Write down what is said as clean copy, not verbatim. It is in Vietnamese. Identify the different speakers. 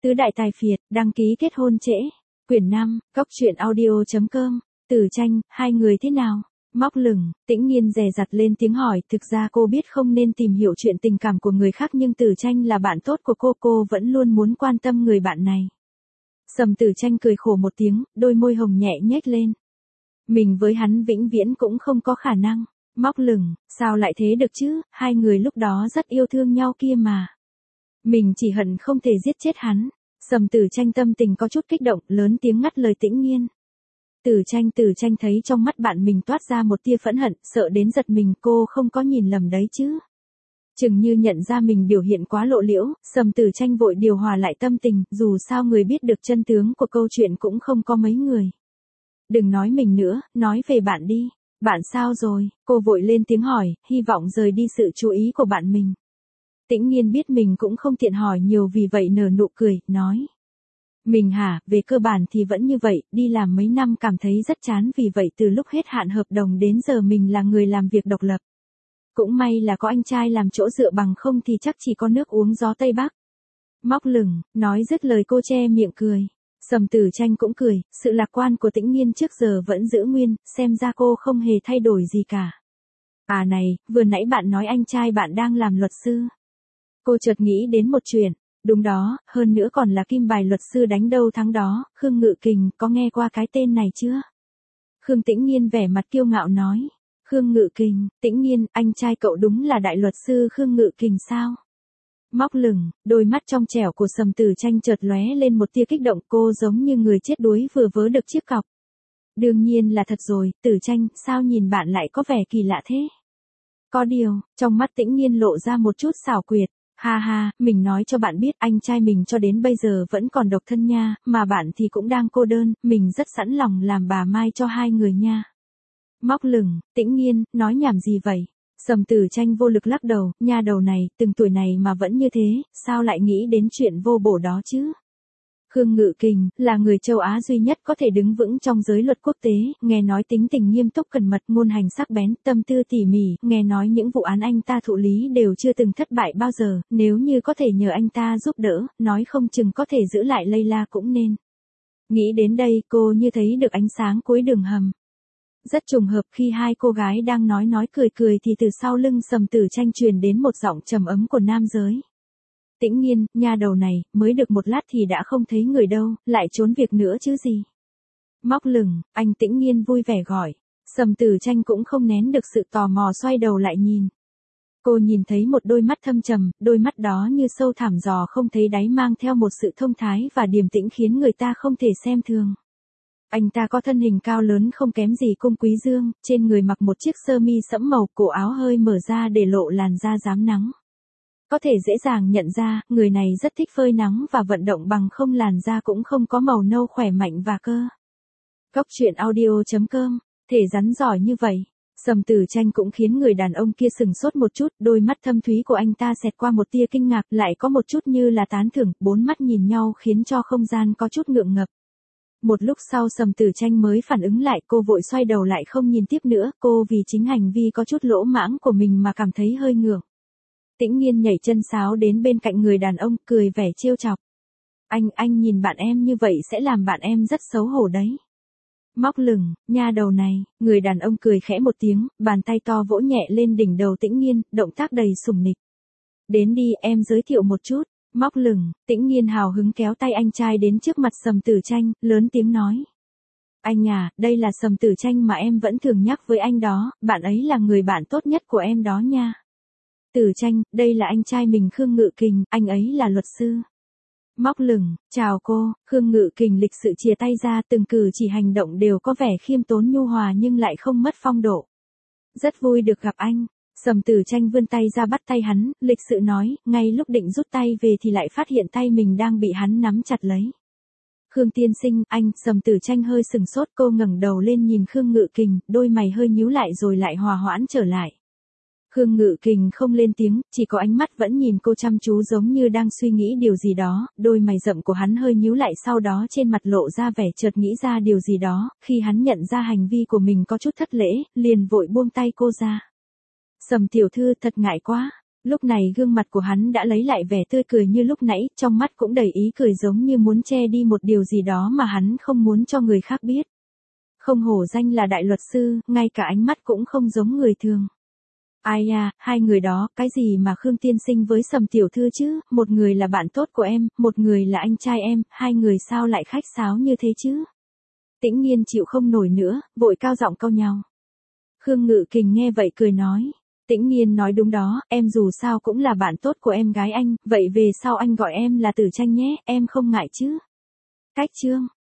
Speaker 1: Tứ đại tài phiệt, đăng ký kết hôn trễ. Quyển 5, coctruyện.audio.com. Tử Tranh, hai người thế nào? Móc lửng, Tĩnh Nghiên dè dặt lên tiếng hỏi, thực ra cô biết không nên tìm hiểu chuyện tình cảm của người khác nhưng Tử Tranh là bạn tốt của cô vẫn luôn muốn quan tâm người bạn này. Sầm Tử Tranh cười khổ một tiếng, đôi môi hồng nhẹ nhếch lên. Mình với hắn vĩnh viễn cũng không có khả năng. Móc lửng, sao lại thế được chứ, hai người lúc đó rất yêu thương nhau kia mà. Mình chỉ hận không thể giết chết hắn. Sầm Tử Tranh tâm tình có chút kích động, lớn tiếng ngắt lời Tĩnh Nghiên. Tử Tranh thấy trong mắt bạn mình toát ra một tia phẫn hận, sợ đến giật mình, cô không có nhìn lầm đấy chứ. Chừng như nhận ra mình biểu hiện quá lộ liễu, Sầm Tử Tranh vội điều hòa lại tâm tình, dù sao người biết được chân tướng của câu chuyện cũng không có mấy người. Đừng nói mình nữa, nói về bạn đi. Bạn sao rồi? Cô vội lên tiếng hỏi, hy vọng rời đi sự chú ý của bạn mình. Tĩnh Nghiên biết mình cũng không tiện hỏi nhiều vì vậy nở nụ cười, nói. Mình hả, về cơ bản thì vẫn như vậy, đi làm mấy năm cảm thấy rất chán vì vậy từ lúc hết hạn hợp đồng đến giờ mình là người làm việc độc lập. Cũng may là có anh trai làm chỗ dựa bằng không thì chắc chỉ có nước uống gió Tây Bắc. Móc lửng, nói dứt lời cô che miệng cười. Sầm Tử Tranh cũng cười, sự lạc quan của Tĩnh Nghiên trước giờ vẫn giữ nguyên, xem ra cô không hề thay đổi gì cả. À này, vừa nãy bạn nói anh trai bạn đang làm luật sư. Cô chợt nghĩ đến một chuyện. Đúng đó, hơn nữa còn là kim bài luật sư đánh đâu thắng đó, Khương Ngự Kình, có nghe qua cái tên này chưa? Khương Tĩnh Nghiên vẻ mặt kiêu ngạo nói. Khương Ngự Kình, Tĩnh Nghiên, anh trai cậu đúng là đại luật sư Khương Ngự Kình sao? Móc lửng, đôi mắt trong trẻo của Sầm Tử Tranh chợt lóe lên một tia kích động, cô giống như người chết đuối vừa vớ được chiếc cọc. Đương nhiên là thật rồi, Tử Tranh, sao nhìn bạn lại có vẻ kỳ lạ thế? Có điều, trong mắt Tĩnh Nghiên lộ ra một chút xảo quyệt. Ha ha, mình nói cho bạn biết anh trai mình cho đến bây giờ vẫn còn độc thân nha, mà bạn thì cũng đang cô đơn, mình rất sẵn lòng làm bà Mai cho hai người nha. Móc lửng, Tĩnh Nghiên, nói nhảm gì vậy? Sầm Tử Tranh vô lực lắc đầu, nha đầu này, từng tuổi này mà vẫn như thế, sao lại nghĩ đến chuyện vô bổ đó chứ? Khương Ngự Kình, là người châu Á duy nhất có thể đứng vững trong giới luật quốc tế, nghe nói tính tình nghiêm túc cẩn mật, ngôn hành sắc bén, tâm tư tỉ mỉ, nghe nói những vụ án anh ta thụ lý đều chưa từng thất bại bao giờ, nếu như có thể nhờ anh ta giúp đỡ, nói không chừng có thể giữ lại Layla cũng nên. Nghĩ đến đây, cô như thấy được ánh sáng cuối đường hầm. Rất trùng hợp khi hai cô gái đang nói cười thì từ sau lưng Sầm Tử Tranh truyền đến một giọng trầm ấm của nam giới. Tĩnh Nghiên, nha đầu này, mới được một lát thì đã không thấy người đâu, lại trốn việc nữa chứ gì. Móc lửng, anh Tĩnh Nghiên vui vẻ gọi. Sầm Tử Tranh cũng không nén được sự tò mò xoay đầu lại nhìn. Cô nhìn thấy một đôi mắt thâm trầm, đôi mắt đó như sâu thẳm dò không thấy đáy mang theo một sự thông thái và điềm tĩnh khiến người ta không thể xem thường. Anh ta có thân hình cao lớn không kém gì Cung Quý Dương, trên người mặc một chiếc sơ mi sẫm màu, cổ áo hơi mở ra để lộ làn da rám nắng. Có thể dễ dàng nhận ra, người này rất thích phơi nắng và vận động bằng không làn da cũng không có màu nâu khỏe mạnh và cơ. Coctruyện.audio.com, thể rắn giỏi như vậy. Sầm Tử Tranh cũng khiến người đàn ông kia sừng sốt một chút, đôi mắt thâm thúy của anh ta xẹt qua một tia kinh ngạc, lại có một chút như là tán thưởng, bốn mắt nhìn nhau khiến cho không gian có chút ngượng ngập. Một lúc sau Sầm Tử Tranh mới phản ứng lại, cô vội xoay đầu lại không nhìn tiếp nữa, cô vì chính hành vi có chút lỗ mãng của mình mà cảm thấy hơi ngượng. Tĩnh Nghiên nhảy chân sáo đến bên cạnh người đàn ông, cười vẻ trêu chọc. Anh nhìn bạn em như vậy sẽ làm bạn em rất xấu hổ đấy. Móc lửng, nha đầu này, người đàn ông cười khẽ một tiếng, bàn tay to vỗ nhẹ lên đỉnh đầu Tĩnh Nghiên, động tác đầy sủng nịch. Đến đi, em giới thiệu một chút. Móc lửng, Tĩnh Nghiên hào hứng kéo tay anh trai đến trước mặt Sầm Tử Tranh, lớn tiếng nói. Anh à, đây là Sầm Tử Tranh mà em vẫn thường nhắc với anh đó, bạn ấy là người bạn tốt nhất của em đó nha. Tử Tranh, đây là anh trai mình Khương Ngự Kình, anh ấy là luật sư. Móc lửng, chào cô, Khương Ngự Kình lịch sự chìa tay ra, từng cử chỉ hành động đều có vẻ khiêm tốn nhu hòa nhưng lại không mất phong độ. Rất vui được gặp anh. Sầm Tử Tranh vươn tay ra bắt tay hắn, lịch sự nói, ngay lúc định rút tay về thì lại phát hiện tay mình đang bị hắn nắm chặt lấy. Khương tiên sinh, anh, Sầm Tử Tranh hơi sừng sốt, cô ngẩng đầu lên nhìn Khương Ngự Kình, đôi mày hơi nhíu lại rồi lại hòa hoãn trở lại. Khương Ngự Kình không lên tiếng, chỉ có ánh mắt vẫn nhìn cô chăm chú giống như đang suy nghĩ điều gì đó, đôi mày rậm của hắn hơi nhíu lại sau đó trên mặt lộ ra vẻ chợt nghĩ ra điều gì đó, khi hắn nhận ra hành vi của mình có chút thất lễ, liền vội buông tay cô ra. Sầm tiểu thư thật ngại quá. Lúc này gương mặt của hắn đã lấy lại vẻ tươi cười như lúc nãy, trong mắt cũng đầy ý cười giống như muốn che đi một điều gì đó mà hắn không muốn cho người khác biết. Không hổ danh là đại luật sư, ngay cả ánh mắt cũng không giống người thường. Ai à, hai người đó, cái gì mà Khương tiên sinh với Sầm tiểu thư chứ, một người là bạn tốt của em, một người là anh trai em, hai người sao lại khách sáo như thế chứ? Tĩnh Nhiên chịu không nổi nữa, vội cao giọng cau nhau. Khương Ngự Kình nghe vậy cười nói. Tĩnh Nhiên nói đúng đó, em dù sao cũng là bạn tốt của em gái anh, vậy về sau anh gọi em là Tử Tranh nhé, em không ngại chứ? Cách chương.